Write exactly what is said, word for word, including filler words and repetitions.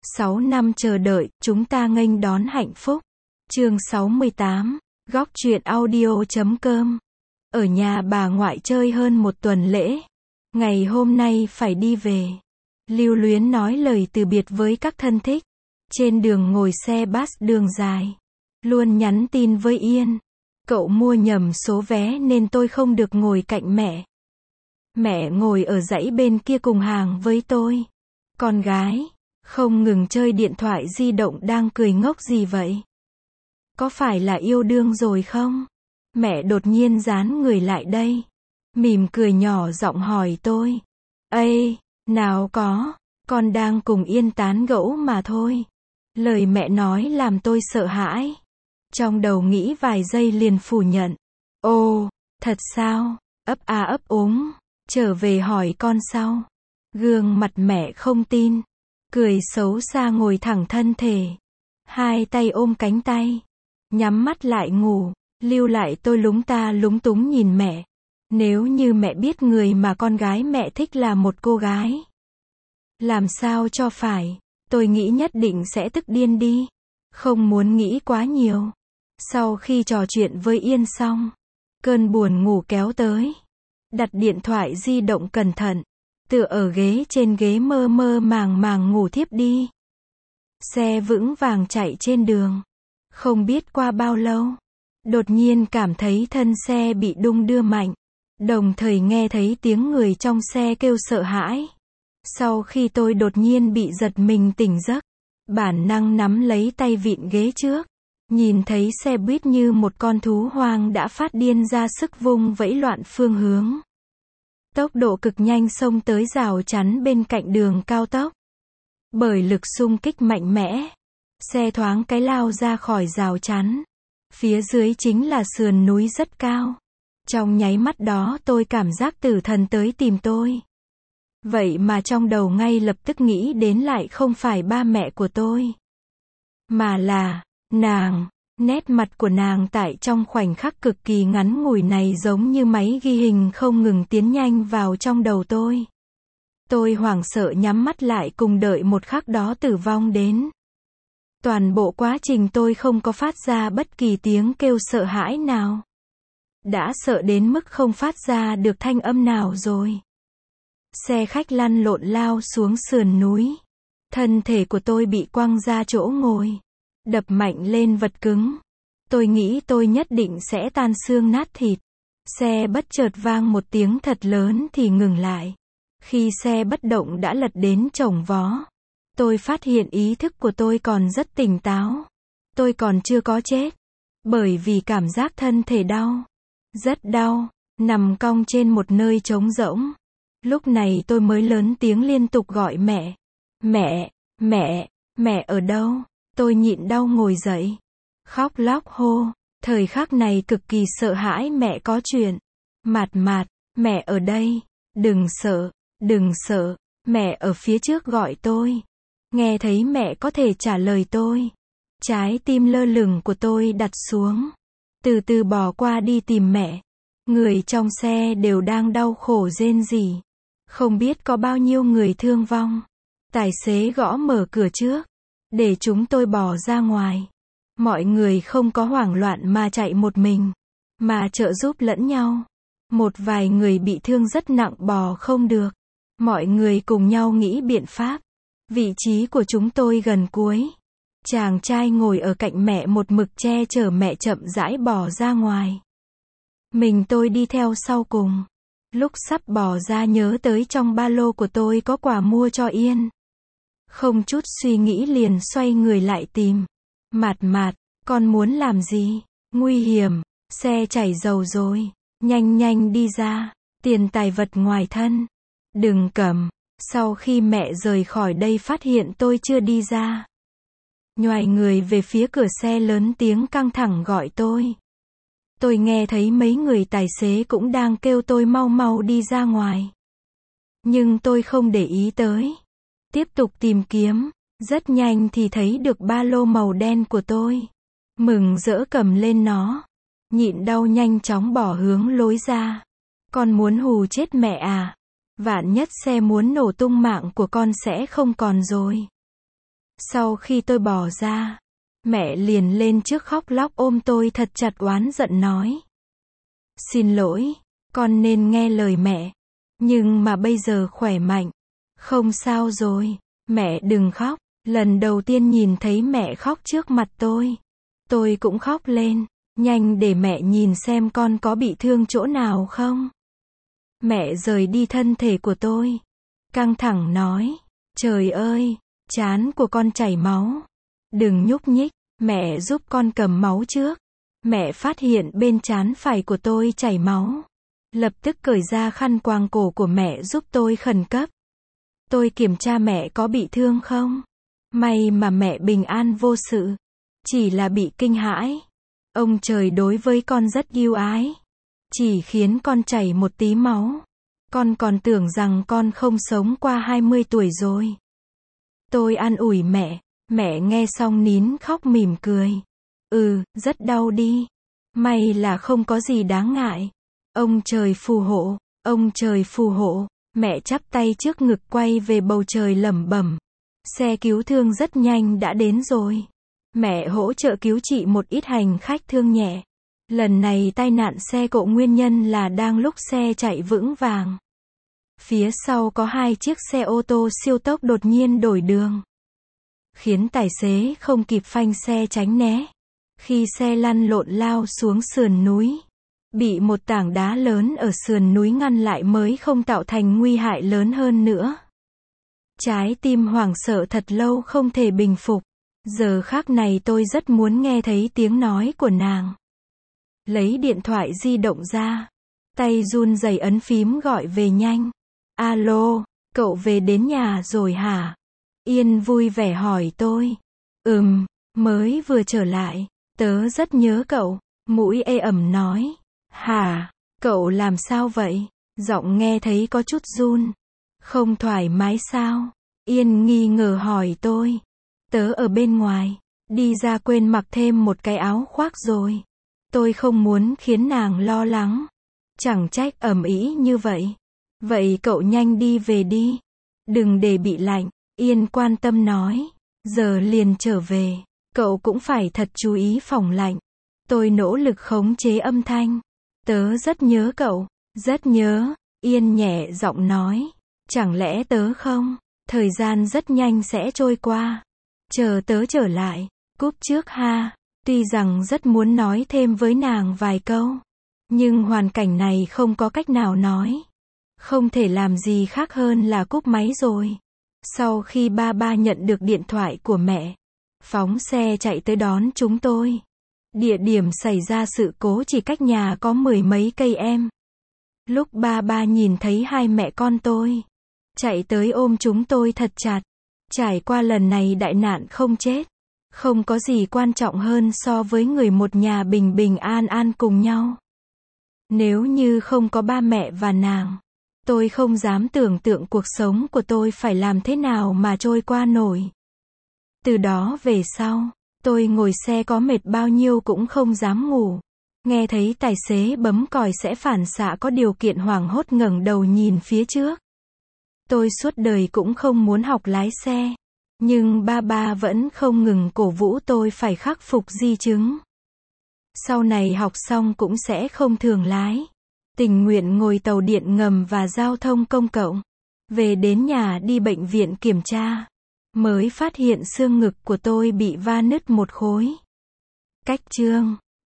sáu năm chờ đợi, chúng ta nghênh đón hạnh phúc. Chương sáu mươi tám, góc truyện audio chấm com. Ở nhà bà ngoại chơi hơn một tuần lễ. Ngày hôm nay phải đi về. Lưu luyến nói lời từ biệt với các thân thích. Trên đường ngồi xe bus đường dài. Luôn nhắn tin với Yên. Cậu mua nhầm số vé nên tôi không được ngồi cạnh mẹ. Mẹ ngồi ở dãy bên kia cùng hàng với tôi. Con gái, không ngừng chơi điện thoại di động đang cười ngốc gì vậy? Có phải là yêu đương rồi không? Mẹ đột nhiên dán người lại đây. Mỉm cười nhỏ giọng hỏi tôi. Ê, nào có, con đang cùng Yên tán gẫu mà thôi. Lời mẹ nói làm tôi sợ hãi. Trong đầu nghĩ vài giây liền phủ nhận. Ồ, thật sao? Ấp a ấp úng. Trở về hỏi con sau. Gương mặt mẹ không tin. Cười xấu xa ngồi thẳng thân thể. Hai tay ôm cánh tay. Nhắm mắt lại ngủ. Lưu lại tôi lúng ta lúng túng nhìn mẹ. Nếu như mẹ biết người mà con gái mẹ thích là một cô gái. Làm sao cho phải. Tôi nghĩ nhất định sẽ tức điên đi. Không muốn nghĩ quá nhiều. Sau khi trò chuyện với Yên xong. Cơn buồn ngủ kéo tới. Đặt điện thoại di động cẩn thận. Tựa ở ghế trên ghế mơ mơ màng màng ngủ thiếp đi. Xe vững vàng chạy trên đường. Không biết qua bao lâu. Đột nhiên cảm thấy thân xe bị đung đưa mạnh. Đồng thời nghe thấy tiếng người trong xe kêu sợ hãi. Sau khi tôi đột nhiên bị giật mình tỉnh giấc. Bản năng nắm lấy tay vịn ghế trước. Nhìn thấy xe buýt như một con thú hoang đã phát điên ra sức vung vẫy loạn phương hướng. Tốc độ cực nhanh xông tới rào chắn bên cạnh đường cao tốc. Bởi lực xung kích mạnh mẽ. Xe thoáng cái lao ra khỏi rào chắn. Phía dưới chính là sườn núi rất cao. Trong nháy mắt đó tôi cảm giác tử thần tới tìm tôi. Vậy mà trong đầu ngay lập tức nghĩ đến lại không phải ba mẹ của tôi. Mà là, nàng. Nét mặt của nàng tại trong khoảnh khắc cực kỳ ngắn ngủi này giống như máy ghi hình không ngừng tiến nhanh vào trong đầu tôi. Tôi hoảng sợ nhắm mắt lại cùng đợi một khắc đó tử vong đến. Toàn bộ quá trình tôi không có phát ra bất kỳ tiếng kêu sợ hãi nào. Đã sợ đến mức không phát ra được thanh âm nào rồi. Xe khách lăn lộn lao xuống sườn núi. Thân thể của tôi bị quăng ra chỗ ngồi. Đập mạnh lên vật cứng. Tôi nghĩ tôi nhất định sẽ tan xương nát thịt. Xe bất chợt vang một tiếng thật lớn thì ngừng lại. Khi xe bất động đã lật đến chổng vó. Tôi phát hiện ý thức của tôi còn rất tỉnh táo. Tôi còn chưa có chết. Bởi vì cảm giác thân thể đau. Rất đau. Nằm cong trên một nơi trống rỗng. Lúc này tôi mới lớn tiếng liên tục gọi mẹ. Mẹ, mẹ, mẹ ở đâu? Tôi nhịn đau ngồi dậy. Khóc lóc hô. Thời khắc này cực kỳ sợ hãi mẹ có chuyện. Mạt mạt, mẹ ở đây. Đừng sợ, đừng sợ. Mẹ ở phía trước gọi tôi. Nghe thấy mẹ có thể trả lời tôi. Trái tim lơ lửng của tôi đặt xuống. Từ từ bò qua đi tìm mẹ. Người trong xe đều đang đau khổ rên rỉ. Không biết có bao nhiêu người thương vong. Tài xế gõ mở cửa trước. Để chúng tôi bò ra ngoài. Mọi người không có hoảng loạn mà chạy một mình. Mà trợ giúp lẫn nhau. Một vài người bị thương rất nặng bò không được. Mọi người cùng nhau nghĩ biện pháp. Vị trí của chúng tôi gần cuối. Chàng trai ngồi ở cạnh mẹ một mực che chở mẹ chậm rãi bò ra ngoài. Mình tôi đi theo sau cùng. Lúc sắp bò ra nhớ tới trong ba lô của tôi có quà mua cho Yên. Không chút suy nghĩ liền xoay người lại tìm. Mạt mạt, con muốn làm gì? Nguy hiểm, xe chảy dầu rồi. Nhanh nhanh đi ra, tiền tài vật ngoài thân. Đừng cầm. Sau khi mẹ rời khỏi đây phát hiện tôi chưa đi ra. Nhoài người về phía cửa xe lớn tiếng căng thẳng gọi tôi. Tôi nghe thấy mấy người tài xế cũng đang kêu tôi mau mau đi ra ngoài. Nhưng tôi không để ý tới. Tiếp tục tìm kiếm. Rất nhanh thì thấy được ba lô màu đen của tôi. Mừng rỡ cầm lên nó. Nhịn đau nhanh chóng bỏ hướng lối ra. Con muốn hù chết mẹ à? Vạn nhất xe muốn nổ tung mạng của con sẽ không còn rồi. Sau khi tôi bỏ ra, mẹ liền lên trước khóc lóc ôm tôi thật chặt oán giận nói. Xin lỗi, con nên nghe lời mẹ. Nhưng mà bây giờ khỏe mạnh. Không sao rồi, mẹ đừng khóc. Lần đầu tiên nhìn thấy mẹ khóc trước mặt tôi, tôi cũng khóc lên. Nhanh để mẹ nhìn xem con có bị thương chỗ nào không. Mẹ rời đi thân thể của tôi. Căng thẳng nói, trời ơi, trán của con chảy máu. Đừng nhúc nhích, mẹ giúp con cầm máu trước. Mẹ phát hiện bên trán phải của tôi chảy máu. Lập tức cởi ra khăn quàng cổ của mẹ giúp tôi khẩn cấp. Tôi kiểm tra mẹ có bị thương không. May mà mẹ bình an vô sự. Chỉ là bị kinh hãi. Ông trời đối với con rất ưu ái. Chỉ khiến con chảy một tí máu. Con còn tưởng rằng con không sống qua hai mươi tuổi rồi. Tôi an ủi mẹ. Mẹ nghe xong nín khóc mỉm cười. Ừ, rất đau đi. May là không có gì đáng ngại. Ông trời phù hộ, ông trời phù hộ. Mẹ chắp tay trước ngực quay về bầu trời lẩm bẩm. Xe cứu thương rất nhanh đã đến rồi. Mẹ hỗ trợ cứu trị một ít hành khách thương nhẹ. Lần này tai nạn xe cộ nguyên nhân là đang lúc xe chạy vững vàng. Phía sau có hai chiếc xe ô tô siêu tốc đột nhiên đổi đường. Khiến tài xế không kịp phanh xe tránh né. Khi xe lăn lộn lao xuống sườn núi. Bị một tảng đá lớn ở sườn núi ngăn lại mới không tạo thành nguy hại lớn hơn nữa. Trái tim hoảng sợ thật lâu không thể bình phục. Giờ khắc này tôi rất muốn nghe thấy tiếng nói của nàng. Lấy điện thoại di động ra. Tay run rẩy ấn phím gọi về nhanh. Alo, cậu về đến nhà rồi hả? Yên vui vẻ hỏi tôi. Ừm, mới vừa trở lại. Tớ rất nhớ cậu. Mũi ê ẩm nói. Hả, cậu làm sao vậy? Giọng nghe thấy có chút run. Không thoải mái sao? Yên nghi ngờ hỏi tôi. Tớ ở bên ngoài. Đi ra quên mặc thêm một cái áo khoác rồi. Tôi không muốn khiến nàng lo lắng. Chẳng trách ầm ĩ như vậy. Vậy cậu nhanh đi về đi. Đừng để bị lạnh. Yên quan tâm nói. Giờ liền trở về. Cậu cũng phải thật chú ý phòng lạnh. Tôi nỗ lực khống chế âm thanh. Tớ rất nhớ cậu. Rất nhớ. Yên nhẹ giọng nói. Chẳng lẽ tớ không? Thời gian rất nhanh sẽ trôi qua. Chờ tớ trở lại. Cúp trước ha. Tuy rằng rất muốn nói thêm với nàng vài câu. Nhưng hoàn cảnh này không có cách nào nói. Không thể làm gì khác hơn là cúp máy rồi. Sau khi ba ba nhận được điện thoại của mẹ. Phóng xe chạy tới đón chúng tôi. Địa điểm xảy ra sự cố chỉ cách nhà có mười mấy cây em. Lúc ba ba nhìn thấy hai mẹ con tôi. Chạy tới ôm chúng tôi thật chặt. Trải qua lần này đại nạn không chết. Không có gì quan trọng hơn so với người một nhà bình bình an an cùng nhau. Nếu như không có ba mẹ và nàng. Tôi không dám tưởng tượng cuộc sống của tôi phải làm thế nào mà trôi qua nổi. Từ đó về sau, tôi ngồi xe có mệt bao nhiêu cũng không dám ngủ. Nghe thấy tài xế bấm còi sẽ phản xạ có điều kiện hoảng hốt ngẩng đầu nhìn phía trước. Tôi suốt đời cũng không muốn học lái xe. Nhưng ba ba vẫn không ngừng cổ vũ tôi phải khắc phục di chứng. Sau này học xong cũng sẽ không thường lái. Tình nguyện ngồi tàu điện ngầm và giao thông công cộng. Về đến nhà đi bệnh viện kiểm tra. Mới phát hiện xương ngực của tôi bị va nứt một khối. Cách chương